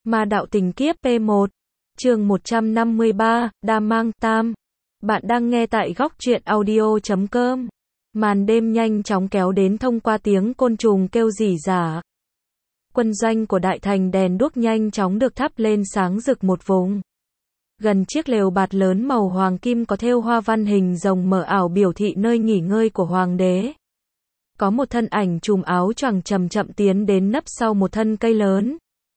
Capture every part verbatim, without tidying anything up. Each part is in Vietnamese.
Ma đạo tình kiếp P một, chương một trăm năm mươi ba, Đa Mang Tam. Bạn đang nghe tại góc truyện audio chấm com. Màn đêm nhanh chóng kéo đến thông qua tiếng côn trùng kêu rỉ rả. Quân doanh của đại thành đèn đuốc nhanh chóng được thắp lên sáng rực một vùng. Gần chiếc lều bạt lớn màu hoàng kim có thêu hoa văn hình rồng mờ ảo biểu thị nơi nghỉ ngơi của hoàng đế. Có một thân ảnh trùm áo choàng chậm chậm tiến đến nấp sau một thân cây lớn.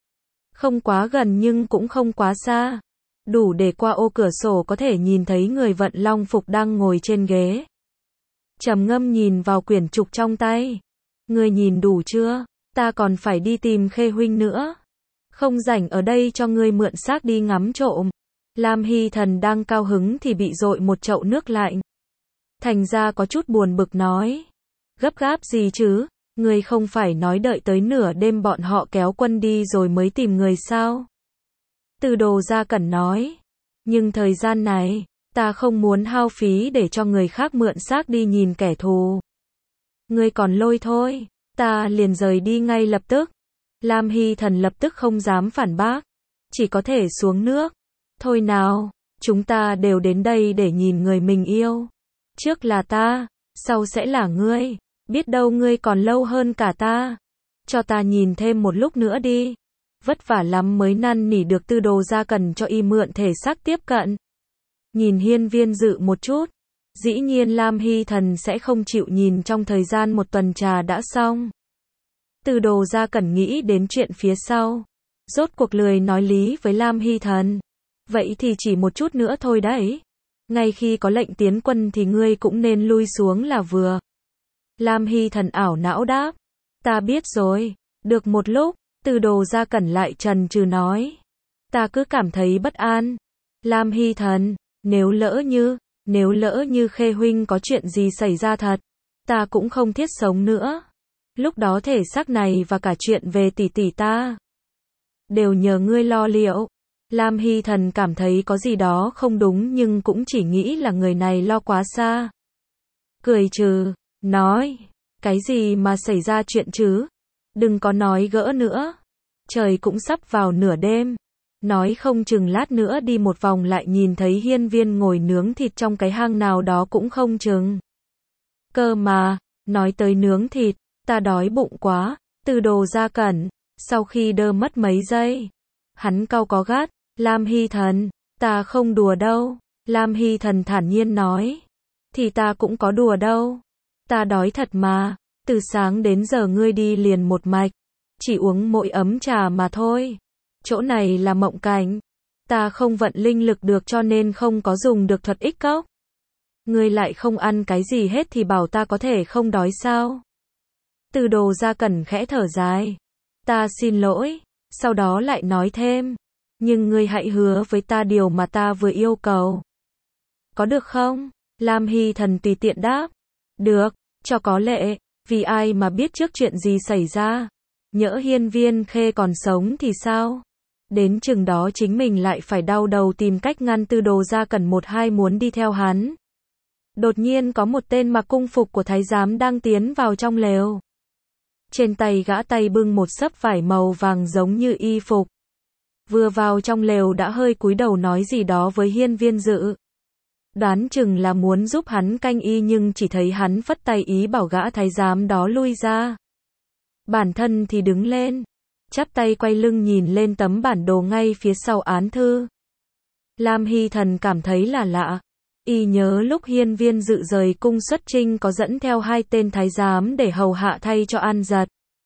Không quá gần nhưng cũng không quá xa. Đủ để qua ô cửa sổ có thể nhìn thấy người vận long phục đang ngồi trên ghế. Trầm ngâm nhìn vào quyển trục trong tay. Ngươi nhìn đủ chưa? Ta còn phải đi tìm Khê huynh nữa. Không rảnh ở đây cho ngươi mượn xác đi ngắm trộm. Lam Hy Thần đang cao hứng thì bị dội một chậu nước lạnh. Thành ra có chút buồn bực nói. Gấp gáp gì chứ? Ngươi không phải nói đợi tới nửa đêm bọn họ kéo quân đi rồi mới tìm người sao? Từ Đồ Gia Cẩn nói. Nhưng thời gian này, ta không muốn hao phí để cho người khác mượn xác đi nhìn kẻ thù. Ngươi còn lôi thôi, ta liền rời đi ngay lập tức. Lam Hy Thần lập tức không dám phản bác. Chỉ có thể xuống nước. Thôi nào, chúng ta đều đến đây để nhìn người mình yêu. Trước là ta, sau sẽ là ngươi. Biết đâu ngươi còn lâu hơn cả ta. Cho ta nhìn thêm một lúc nữa đi. Vất vả lắm mới năn nỉ được Tư Đồ Gia Cẩn cho y mượn thể xác tiếp cận. Nhìn Hiên Viên Dự một chút. Dĩ nhiên Lam Hy Thần sẽ không chịu nhìn trong thời gian một tuần trà đã xong. Tư Đồ Gia Cẩn nghĩ đến chuyện phía sau. Rốt cuộc lười nói lý với Lam Hy Thần. Vậy thì chỉ một chút nữa thôi đấy. Ngay khi có lệnh tiến quân thì ngươi cũng nên lui xuống là vừa. Lam Hy Thần ảo não đáp. Ta biết rồi. Được một lúc, Từ Đồ Gia Cẩn lại trần trừ nói. Ta cứ cảm thấy bất an. Lam Hy Thần, nếu lỡ như, nếu lỡ như Khê huynh có chuyện gì xảy ra thật, ta cũng không thiết sống nữa. Lúc đó thể xác này và cả chuyện về tỷ tỷ ta đều nhờ ngươi lo liệu. Lam Hy Thần cảm thấy có gì đó không đúng nhưng cũng chỉ nghĩ là người này lo quá xa. Cười trừ, nói, cái gì mà xảy ra chuyện chứ? Đừng có nói gỡ nữa. Trời cũng sắp vào nửa đêm. Nói không chừng lát nữa đi một vòng lại nhìn thấy Hiên Viên ngồi nướng thịt trong cái hang nào đó cũng không chừng. Cơ mà, nói tới nướng thịt, ta đói bụng quá. Từ Đồ Gia Cẩn, sau khi đơ mất mấy giây, hắn cau có gắt. Lam Hy Thần, ta không đùa đâu. Lam Hy Thần thản nhiên nói. Thì ta cũng có đùa đâu. Ta đói thật mà. Từ sáng đến giờ ngươi đi liền một mạch. Chỉ uống mỗi ấm trà mà thôi. Chỗ này là mộng cảnh. Ta không vận linh lực được cho nên không có dùng được thuật ích cốc. Ngươi lại không ăn cái gì hết thì bảo ta có thể không đói sao? Từ Đồ Gia Cẩn khẽ thở dài. Ta xin lỗi. Sau đó lại nói thêm. Nhưng ngươi hãy hứa với ta điều mà ta vừa yêu cầu. Có được không? Lam Hy Thần tùy tiện đáp. Được, cho có lệ. Vì ai mà biết trước chuyện gì xảy ra. Nhỡ Hiên Viên Khê còn sống thì sao? Đến chừng đó chính mình lại phải đau đầu tìm cách ngăn Tư Đồ Gia Cẩn một hai muốn đi theo hắn. Đột nhiên có một tên mặc cung phục của thái giám đang tiến vào trong lều. Trên tay gã tay bưng một xấp vải màu vàng giống như y phục. Vừa vào trong lều đã hơi cúi đầu nói gì đó với Hiên Viên Dự. Đoán chừng là muốn giúp hắn canh y nhưng chỉ thấy hắn phất tay ý bảo gã thái giám đó lui ra. Bản thân thì đứng lên, chắp tay quay lưng nhìn lên tấm bản đồ ngay phía sau án thư. Lam Hy Thần cảm thấy là lạ. Y nhớ lúc Hiên Viên Dự rời cung xuất chinh có dẫn theo hai tên thái giám để hầu hạ thay cho An Giật.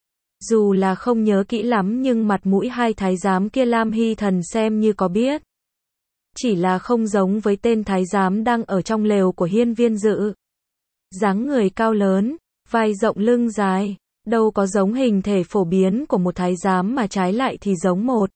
Dù là không nhớ kỹ lắm nhưng mặt mũi hai thái giám kia Lam Hy Thần xem như có biết. Chỉ là không giống với tên thái giám đang ở trong lều của Hiên Viên Dự. Dáng người cao lớn, vai rộng lưng dài, đâu có giống hình thể phổ biến của một thái giám mà trái lại thì giống một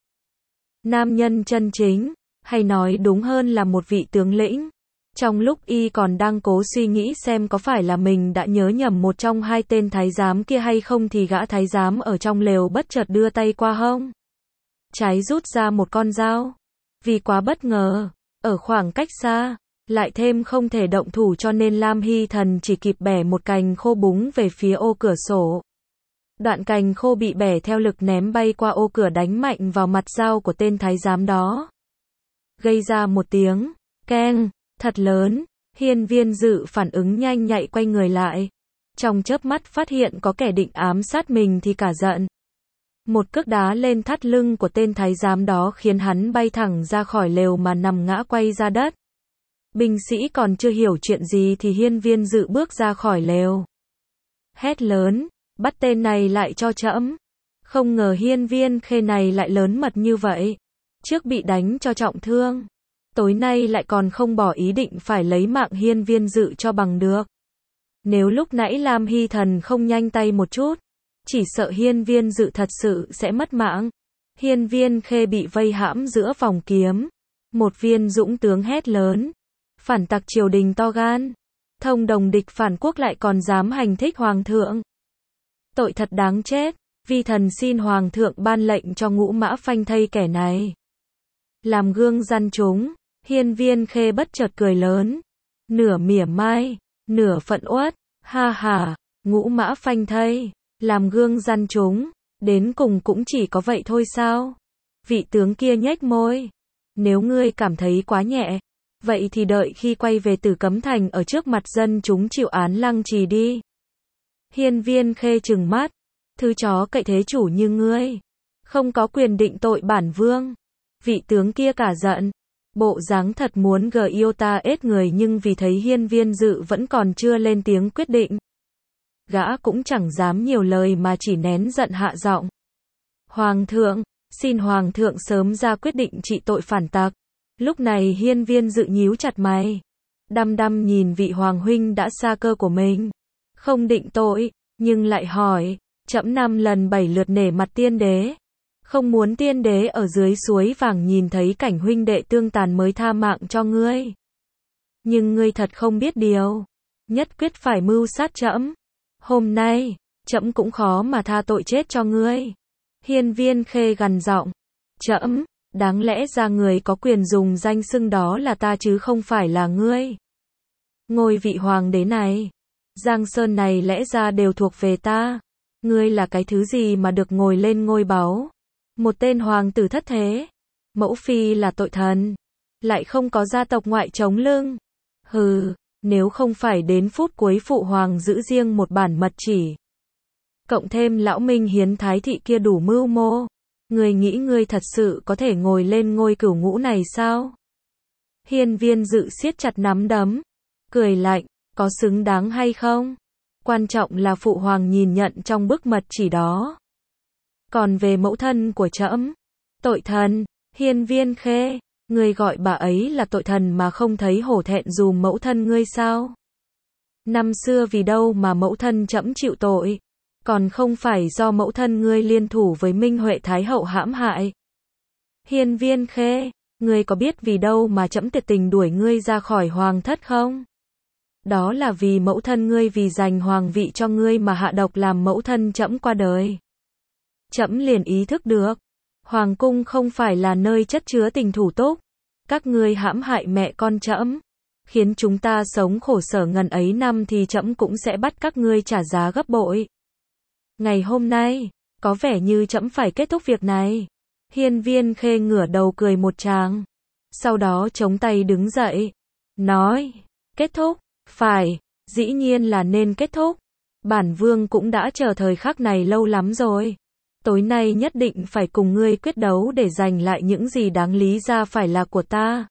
nam nhân chân chính, hay nói đúng hơn là một vị tướng lĩnh. Trong lúc y còn đang cố suy nghĩ xem có phải là mình đã nhớ nhầm một trong hai tên thái giám kia hay không thì gã thái giám ở trong lều bất chợt đưa tay qua hông trái rút ra một con dao. Vì quá bất ngờ, ở khoảng cách xa, lại thêm không thể động thủ cho nên Lam Hy Thần chỉ kịp bẻ một cành khô búng về phía ô cửa sổ. Đoạn cành khô bị bẻ theo lực ném bay qua ô cửa đánh mạnh vào mặt dao của tên thái giám đó. Gây ra một tiếng keng thật lớn. Hiên Viên Dự phản ứng nhanh nhạy quay người lại. Trong chớp mắt phát hiện có kẻ định ám sát mình thì cả giận. Một cước đá lên thắt lưng của tên thái giám đó khiến hắn bay thẳng ra khỏi lều mà nằm ngã quay ra đất. Binh sĩ còn chưa hiểu chuyện gì thì Hiên Viên Dự bước ra khỏi lều. Hét lớn, bắt tên này lại cho trẫm. Không ngờ Hiên Viên Khê này lại lớn mật như vậy. Trước bị đánh cho trọng thương, tối nay lại còn không bỏ ý định phải lấy mạng Hiên Viên Dự cho bằng được. Nếu lúc nãy Lam Hy Thần không nhanh tay một chút, chỉ sợ Hiên Viên Dự thật sự sẽ mất mạng. Hiên Viên Khê bị vây hãm giữa vòng kiếm. Một viên dũng tướng hét lớn. Phản tặc triều đình to gan. Thông đồng địch phản quốc lại còn dám hành thích hoàng thượng. Tội thật đáng chết. Vi thần xin hoàng thượng ban lệnh cho Ngũ Mã phanh thây kẻ này. Làm gương gian chúng, Hiên Viên Khê bất chợt cười lớn. Nửa mỉa mai, nửa phận uất. Ha ha, Ngũ Mã phanh thây. Làm gương gian chúng, đến cùng cũng chỉ có vậy thôi sao? Vị tướng kia nhếch môi. Nếu ngươi cảm thấy quá nhẹ, vậy thì đợi khi quay về Tử Cấm Thành ở trước mặt dân chúng chịu án lăng trì đi. Hiên Viên Khê trừng mắt. Thứ chó cậy thế chủ như ngươi, không có quyền định tội bản vương. Vị tướng kia cả giận. Bộ dáng thật muốn gờ yêu ta ết người nhưng vì thấy Hiên Viên Dự vẫn còn chưa lên tiếng quyết định. Gã cũng chẳng dám nhiều lời mà chỉ nén giận hạ giọng. Hoàng thượng, xin hoàng thượng sớm ra quyết định trị tội phản tặc. Lúc này Hiên Viên Dự nhíu chặt mày. Đăm đăm nhìn vị hoàng huynh đã xa cơ của mình. Không định tội, nhưng lại hỏi, trẫm năm lần bảy lượt nể mặt tiên đế. Không muốn tiên đế ở dưới suối vàng nhìn thấy cảnh huynh đệ tương tàn mới tha mạng cho ngươi. Nhưng ngươi thật không biết điều. Nhất quyết phải mưu sát trẫm. Hôm nay, trẫm cũng khó mà tha tội chết cho ngươi. Hiên Viên Khê gằn giọng. Trẫm, đáng lẽ ra người có quyền dùng danh xưng đó là ta chứ không phải là ngươi. Ngôi vị hoàng đế này, Giang Sơn này lẽ ra đều thuộc về ta. Ngươi là cái thứ gì mà được ngồi lên ngôi báu? Một tên hoàng tử thất thế. Mẫu phi là tội thần. Lại không có gia tộc ngoại chống lưng. Hừ, nếu không phải đến phút cuối phụ hoàng giữ riêng một bản mật chỉ. Cộng thêm lão Minh Hiến Thái thị kia đủ mưu mô. Ngươi nghĩ ngươi thật sự có thể ngồi lên ngôi cửu ngũ này sao? Hiên Viên Dự siết chặt nắm đấm. Cười lạnh, có xứng đáng hay không? Quan trọng là phụ hoàng nhìn nhận trong bức mật chỉ đó. Còn về mẫu thân của trẫm, tội thần, Hiên Viên Khê, ngươi gọi bà ấy là tội thần mà không thấy hổ thẹn dùm mẫu thân ngươi sao? Năm xưa vì đâu mà mẫu thân trẫm chịu tội? Còn không phải do mẫu thân ngươi liên thủ với Minh Huệ Thái hậu hãm hại. Hiên Viên Khê, ngươi có biết vì đâu mà trẫm tuyệt tình đuổi ngươi ra khỏi hoàng thất không? Đó là vì mẫu thân ngươi vì giành hoàng vị cho ngươi mà hạ độc làm mẫu thân trẫm qua đời. Trẫm liền ý thức được, hoàng cung không phải là nơi chất chứa tình thủ túc. Các ngươi hãm hại mẹ con trẫm, khiến chúng ta sống khổ sở ngần ấy năm thì trẫm cũng sẽ bắt các ngươi trả giá gấp bội. Ngày hôm nay, có vẻ như trẫm phải kết thúc việc này. Hiên Viên Khê ngửa đầu cười một tràng. Sau đó chống tay đứng dậy. Nói, kết thúc, phải, dĩ nhiên là nên kết thúc. Bản vương cũng đã chờ thời khắc này lâu lắm rồi. Tối nay nhất định phải cùng ngươi quyết đấu để giành lại những gì đáng lý ra phải là của ta.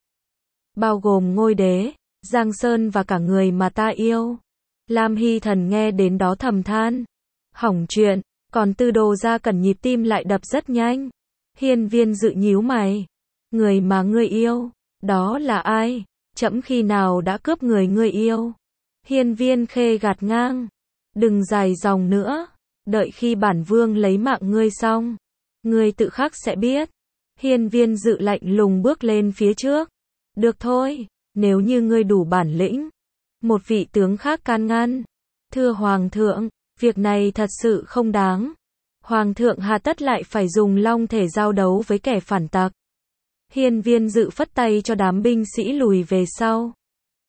Bao gồm ngôi đế, Giang Sơn và cả người mà ta yêu. Lam Hy Thần nghe đến đó thầm than. Hỏng chuyện, còn Tư Đồ Gia Cẩn nhịp tim lại đập rất nhanh. Hiên Viên Dự nhíu mày. Người mà ngươi yêu, đó là ai? Trẫm khi nào đã cướp người ngươi yêu? Hiên Viên Khê gạt ngang. Đừng dài dòng nữa. Đợi khi bản vương lấy mạng ngươi xong, ngươi tự khắc sẽ biết. Hiên Viên Dự lạnh lùng bước lên phía trước. Được thôi, nếu như ngươi đủ bản lĩnh. Một vị tướng khác can ngăn. Thưa hoàng thượng, việc này thật sự không đáng. Hoàng thượng hà tất lại phải dùng long thể giao đấu với kẻ phản tặc. Hiên Viên Dự phất tay cho đám binh sĩ lùi về sau.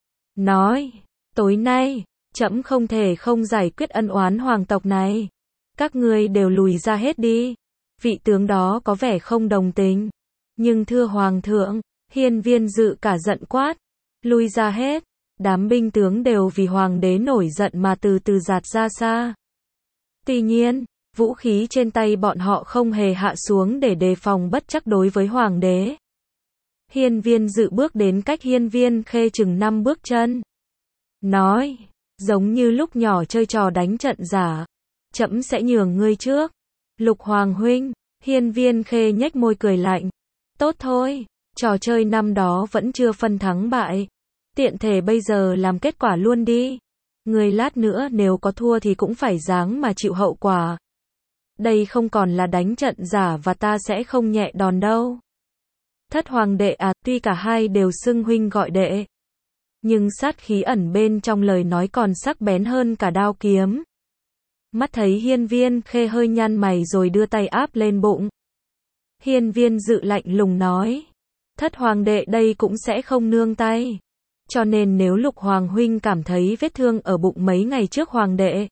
Nói, tối nay, trẫm không thể không giải quyết ân oán hoàng tộc này. Các ngươi đều lùi ra hết đi. Vị tướng đó có vẻ không đồng tình. Nhưng thưa hoàng thượng, Hiên Viên Dự cả giận quát. Lui ra hết. Đám binh tướng đều vì hoàng đế nổi giận mà từ từ giạt ra xa. Tuy nhiên, vũ khí trên tay bọn họ không hề hạ xuống để đề phòng bất trắc đối với hoàng đế. Hiên Viên Dự bước đến cách Hiên Viên Khê chừng năm bước chân. Nói, giống như lúc nhỏ chơi trò đánh trận giả. Trẫm sẽ nhường ngươi trước. Lục Hoàng huynh, Hiên Viên Khê nhếch môi cười lạnh. Tốt thôi, trò chơi năm đó vẫn chưa phân thắng bại. Tiện thể bây giờ làm kết quả luôn đi. Người lát nữa nếu có thua thì cũng phải dáng mà chịu hậu quả. Đây không còn là đánh trận giả và ta sẽ không nhẹ đòn đâu. Thất hoàng đệ à, tuy cả hai đều xưng huynh gọi đệ. Nhưng sát khí ẩn bên trong lời nói còn sắc bén hơn cả đao kiếm. Mắt thấy Hiên Viên Khê hơi nhăn mày rồi đưa tay áp lên bụng. Hiên Viên Dự lạnh lùng nói. Thất hoàng đệ đây cũng sẽ không nương tay. Cho nên nếu Lục Hoàng huynh cảm thấy vết thương ở bụng mấy ngày trước hoàng đệ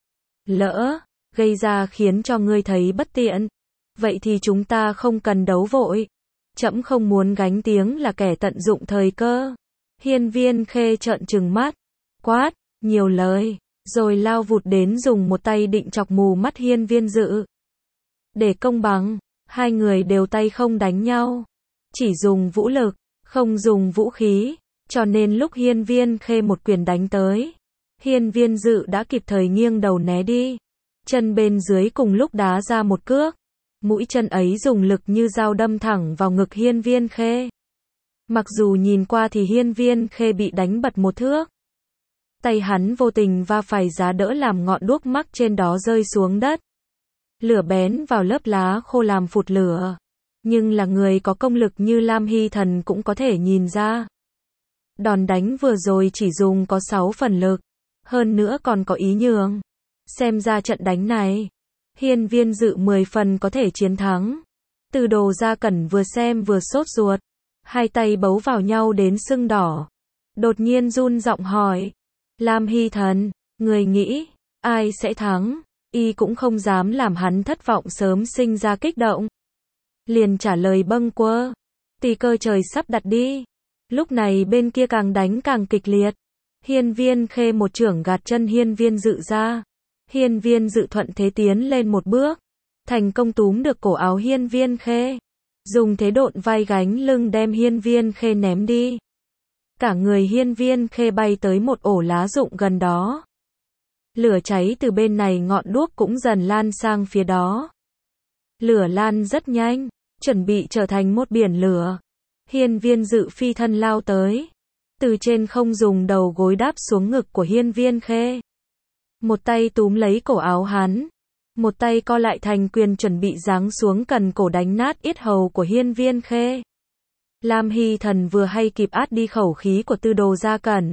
lỡ gây ra khiến cho ngươi thấy bất tiện, vậy thì chúng ta không cần đấu vội. Trẫm không muốn gánh tiếng là kẻ tận dụng thời cơ. Hiên Viên Khê trợn trừng mắt, quát, nhiều lời, rồi lao vụt đến dùng một tay định chọc mù mắt Hiên Viên Dự. Để công bằng, hai người đều tay không đánh nhau, chỉ dùng vũ lực, không dùng vũ khí. Cho nên lúc Hiên Viên Khê một quyền đánh tới, Hiên Viên Dự đã kịp thời nghiêng đầu né đi. Chân bên dưới cùng lúc đá ra một cước. Mũi chân ấy dùng lực như dao đâm thẳng vào ngực Hiên Viên Khê. Mặc dù nhìn qua thì Hiên Viên Khê bị đánh bật một thước. Tay hắn vô tình va phải giá đỡ làm ngọn đuốc mắc trên đó rơi xuống đất. Lửa bén vào lớp lá khô làm phụt lửa. Nhưng là người có công lực như Lam Hy Thần cũng có thể nhìn ra. Đòn đánh vừa rồi chỉ dùng có sáu phần lực, hơn nữa còn có ý nhường. Xem ra trận đánh này, Hiên Viên Dự mười phần có thể chiến thắng. Từ Đồ Gia Cẩn vừa xem vừa sốt ruột, hai tay bấu vào nhau đến sưng đỏ. Đột nhiên run giọng hỏi, Lam Hy Thần, người nghĩ, ai sẽ thắng? Y cũng không dám làm hắn thất vọng sớm sinh ra kích động. Liền trả lời bâng quơ, tùy cơ trời sắp đặt đi. Lúc này bên kia càng đánh càng kịch liệt. Hiên Viên Khê một chưởng gạt chân Hiên Viên Dự ra. Hiên Viên Dự thuận thế tiến lên một bước, thành công túm được cổ áo Hiên Viên Khê. Dùng thế độn vai gánh lưng đem Hiên Viên Khê ném đi. Cả người Hiên Viên Khê bay tới một ổ lá rụng gần đó. Lửa cháy từ bên này ngọn đuốc cũng dần lan sang phía đó. Lửa lan rất nhanh, chuẩn bị trở thành một biển lửa. Hiên Viên Dự phi thân lao tới. Từ trên không dùng đầu gối đáp xuống ngực của Hiên Viên Khê. Một tay túm lấy cổ áo hắn. Một tay co lại thành quyền chuẩn bị giáng xuống cần cổ đánh nát yết hầu của Hiên Viên Khê. Lam Hy Thần vừa hay kịp át đi khẩu khí của Tư Đồ Gia Cẩn.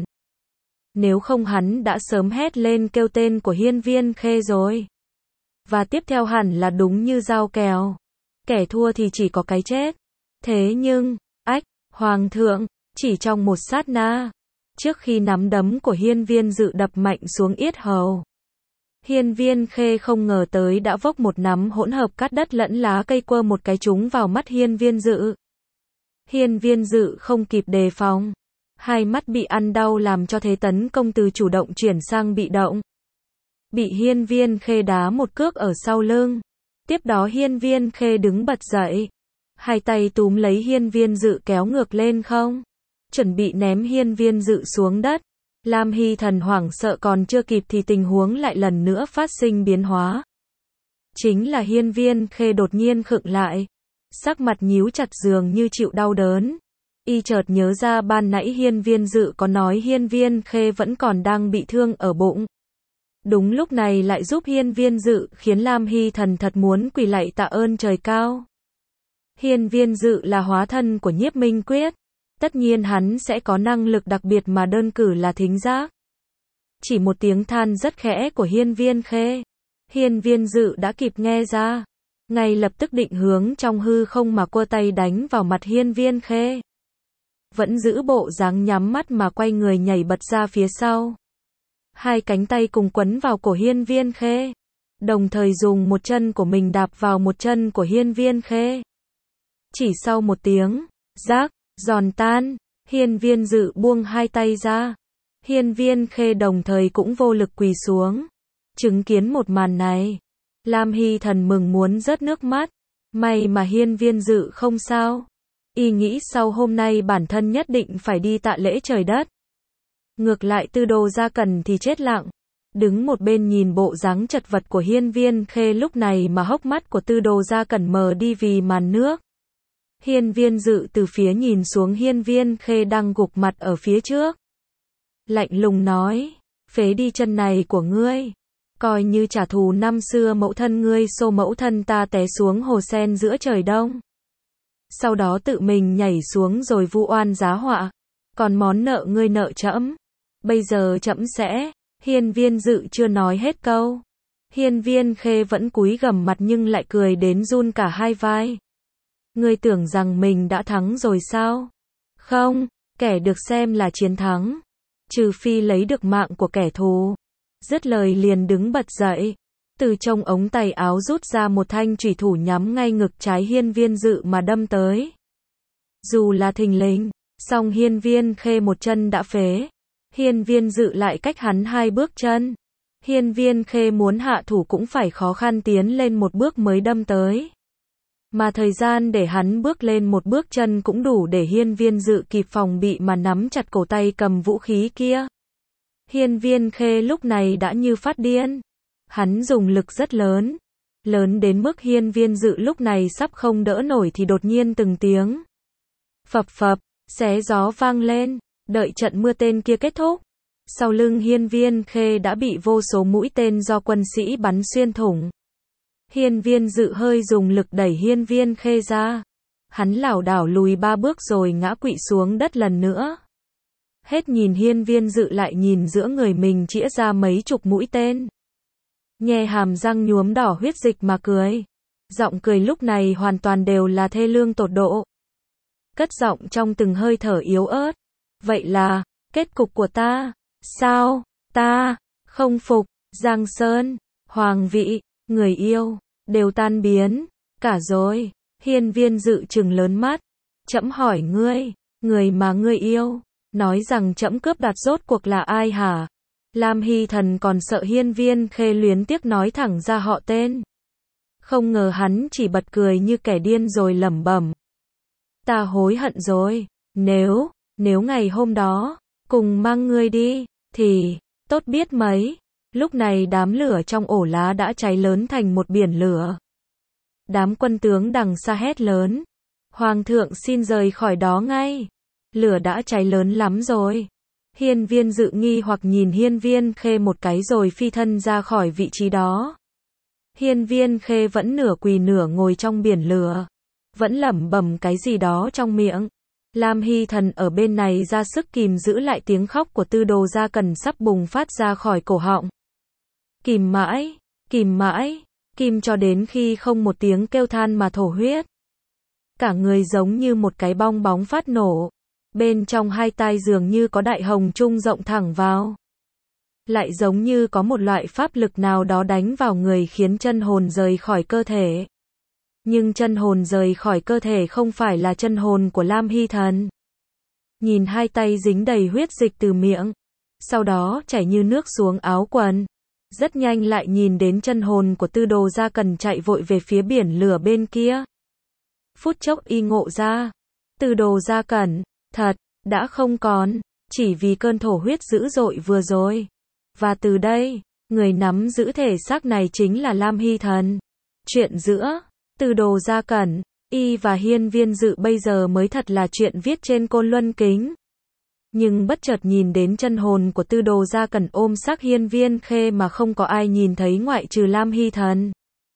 Nếu không hắn đã sớm hét lên kêu tên của Hiên Viên Khê rồi. Và tiếp theo hẳn là đúng như dao kèo. Kẻ thua thì chỉ có cái chết. Thế nhưng, ách, Hoàng thượng, chỉ trong một sát na, trước khi nắm đấm của Hiên Viên Dự đập mạnh xuống yết hầu, Hiên Viên Khê không ngờ tới đã vốc một nắm hỗn hợp cát đất lẫn lá cây quơ một cái trúng vào mắt Hiên Viên Dự. Hiên Viên Dự không kịp đề phòng, hai mắt bị ăn đau làm cho thế tấn công từ chủ động chuyển sang bị động. Bị Hiên Viên Khê đá một cước ở sau lưng. Tiếp đó Hiên Viên Khê đứng bật dậy. Hai tay túm lấy Hiên Viên Dự kéo ngược lên không. Chuẩn bị ném Hiên Viên Dự xuống đất. Lam Hy Thần hoảng sợ còn chưa kịp thì tình huống lại lần nữa phát sinh biến hóa. Chính là Hiên Viên Khê đột nhiên khựng lại. Sắc mặt nhíu chặt dường như chịu đau đớn. Y chợt nhớ ra ban nãy Hiên Viên Dự có nói Hiên Viên Khê vẫn còn đang bị thương ở bụng. Đúng lúc này lại giúp Hiên Viên Dự khiến Lam Hy Thần thật muốn quỳ lạy tạ ơn trời cao. Hiên Viên Dự là hóa thân của Nhiếp Minh Quyết. Tất nhiên hắn sẽ có năng lực đặc biệt mà đơn cử là thính giác. Chỉ một tiếng than rất khẽ của Hiên Viên Khê. Hiên Viên Dự đã kịp nghe ra. Ngay lập tức định hướng trong hư không mà quơ tay đánh vào mặt Hiên Viên Khê. Vẫn giữ bộ dáng nhắm mắt mà quay người nhảy bật ra phía sau. Hai cánh tay cùng quấn vào cổ Hiên Viên Khê. đồng thời dùng một chân của mình đạp vào một chân của Hiên Viên Khê. Chỉ sau một tiếng, rác, giòn tan, Hiên Viên Dự buông hai tay ra. Hiên Viên Khê đồng thời cũng vô lực quỳ xuống. Chứng kiến một màn này, Lam Hy Thần mừng muốn rớt nước mắt. May mà Hiên Viên Dự không sao. Y nghĩ sau hôm nay bản thân nhất định phải đi tạ lễ trời đất. Ngược lại Tư Đồ Gia Cẩn thì chết lặng. Đứng một bên nhìn bộ dáng chật vật của Hiên Viên Khê lúc này mà hốc mắt của Tư Đồ Gia Cẩn mờ đi vì màn nước. Hiên Viên Dự từ phía nhìn xuống Hiên Viên Khê đang gục mặt ở phía trước. Lạnh lùng nói, phế đi chân này của ngươi. Coi như trả thù năm xưa mẫu thân ngươi xô mẫu thân ta té xuống hồ sen giữa trời đông. Sau đó tự mình nhảy xuống rồi vu oan giá họa. Còn món nợ ngươi nợ trẫm, bây giờ trẫm sẽ. Hiên Viên Dự chưa nói hết câu. Hiên Viên Khê vẫn cúi gằm mặt nhưng lại cười đến run cả hai vai. Ngươi tưởng rằng mình đã thắng rồi sao? Không, kẻ được xem là chiến thắng. Trừ phi lấy được mạng của kẻ thù. Dứt lời liền đứng bật dậy. Từ trong ống tay áo rút ra một thanh chủy thủ nhắm ngay ngực trái Hiên Viên Dự mà đâm tới. Dù là thình lình, song Hiên Viên Khê một chân đã phế. Hiên Viên Dự lại cách hắn hai bước chân. Hiên Viên Khê muốn hạ thủ cũng phải khó khăn tiến lên một bước mới đâm tới. Mà thời gian để hắn bước lên một bước chân cũng đủ để Hiên Viên Dự kịp phòng bị mà nắm chặt cổ tay cầm vũ khí kia. Hiên Viên Khê lúc này đã như phát điên. Hắn dùng lực rất lớn. Lớn đến mức Hiên Viên Dự lúc này sắp không đỡ nổi thì đột nhiên từng tiếng phập phập, xé gió vang lên. Đợi trận mưa tên kia kết thúc. Sau lưng Hiên Viên Khê đã bị vô số mũi tên do quân sĩ bắn xuyên thủng. Hiên Viên Dự hơi dùng lực đẩy Hiên Viên Khê ra. Hắn lảo đảo lùi ba bước rồi ngã quỵ xuống đất lần nữa. Hết nhìn Hiên Viên Dự lại nhìn giữa người mình chĩa ra mấy chục mũi tên. Nhe hàm răng nhuốm đỏ huyết dịch mà cười. Giọng cười lúc này hoàn toàn đều là thê lương tột độ. Cất giọng trong từng hơi thở yếu ớt. Vậy là, kết cục của ta, sao, ta, không phục, Giang Sơn, Hoàng vị, người yêu, đều tan biến, cả rồi. Hiên Viên Dự trừng lớn mắt. Trẫm hỏi ngươi, người mà ngươi yêu, nói rằng trẫm cướp đoạt rốt cuộc là ai hả? Lam Hy Thần còn sợ Hiên Viên Khê luyến tiếc nói thẳng ra họ tên. Không ngờ hắn chỉ bật cười như kẻ điên rồi lẩm bẩm. Ta hối hận rồi, nếu, nếu ngày hôm đó, cùng mang ngươi đi, thì, tốt biết mấy. Lúc này đám lửa trong ổ lá đã cháy lớn thành một biển lửa. Đám quân tướng đằng xa hét lớn. Hoàng thượng xin rời khỏi đó ngay. Lửa đã cháy lớn lắm rồi. Hiên Viên Dự nghi hoặc nhìn Hiên Viên Khê một cái rồi phi thân ra khỏi vị trí đó. Hiên Viên Khê vẫn nửa quỳ nửa ngồi trong biển lửa. Vẫn lẩm bẩm cái gì đó trong miệng. Lam Hy Thần ở bên này ra sức kìm giữ lại tiếng khóc của Tư Đồ Gia Cẩn sắp bùng phát ra khỏi cổ họng. Kìm mãi, kìm mãi, kìm cho đến khi không một tiếng kêu than mà thổ huyết. Cả người giống như một cái bong bóng phát nổ. Bên trong hai tai dường như có đại hồng trung rộng thẳng vào. Lại giống như có một loại pháp lực nào đó đánh vào người khiến chân hồn rời khỏi cơ thể. Nhưng chân hồn rời khỏi cơ thể không phải là chân hồn của Lam Hy Thần. Nhìn hai tay dính đầy huyết dịch từ miệng. Sau đó chảy như nước xuống áo quần. Rất nhanh lại nhìn đến chân hồn của Tư Đồ Gia Cẩn chạy vội về phía biển lửa bên kia. Phút chốc y ngộ ra. Tư Đồ Gia Cẩn, thật, đã không còn, chỉ vì cơn thổ huyết dữ dội vừa rồi. Và từ đây, người nắm giữ thể xác này chính là Lam Hy Thần. Chuyện giữa Tư Đồ Gia Cẩn, y và Hiên Viên Dự bây giờ mới thật là chuyện viết trên Côn Luân Kính. Nhưng bất chợt nhìn đến chân hồn của Tư Đồ Gia Cẩn ôm xác Hiên Viên Khê mà không có ai nhìn thấy ngoại trừ Lam Hy Thần.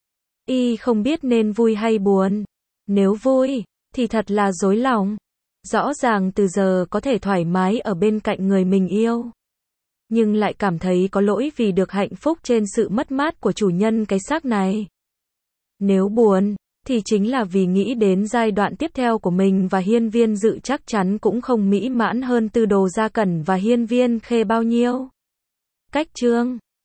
Y không biết nên vui hay buồn. Nếu vui, thì thật là dối lòng. Rõ ràng từ giờ có thể thoải mái ở bên cạnh người mình yêu. Nhưng lại cảm thấy có lỗi vì được hạnh phúc trên sự mất mát của chủ nhân cái xác này. Nếu buồn, thì chính là vì nghĩ đến giai đoạn tiếp theo của mình và Hiên Viên Dự chắc chắn cũng không mỹ mãn hơn Tư Đồ Gia Cẩn và Hiên Viên Khê bao nhiêu. Cách chương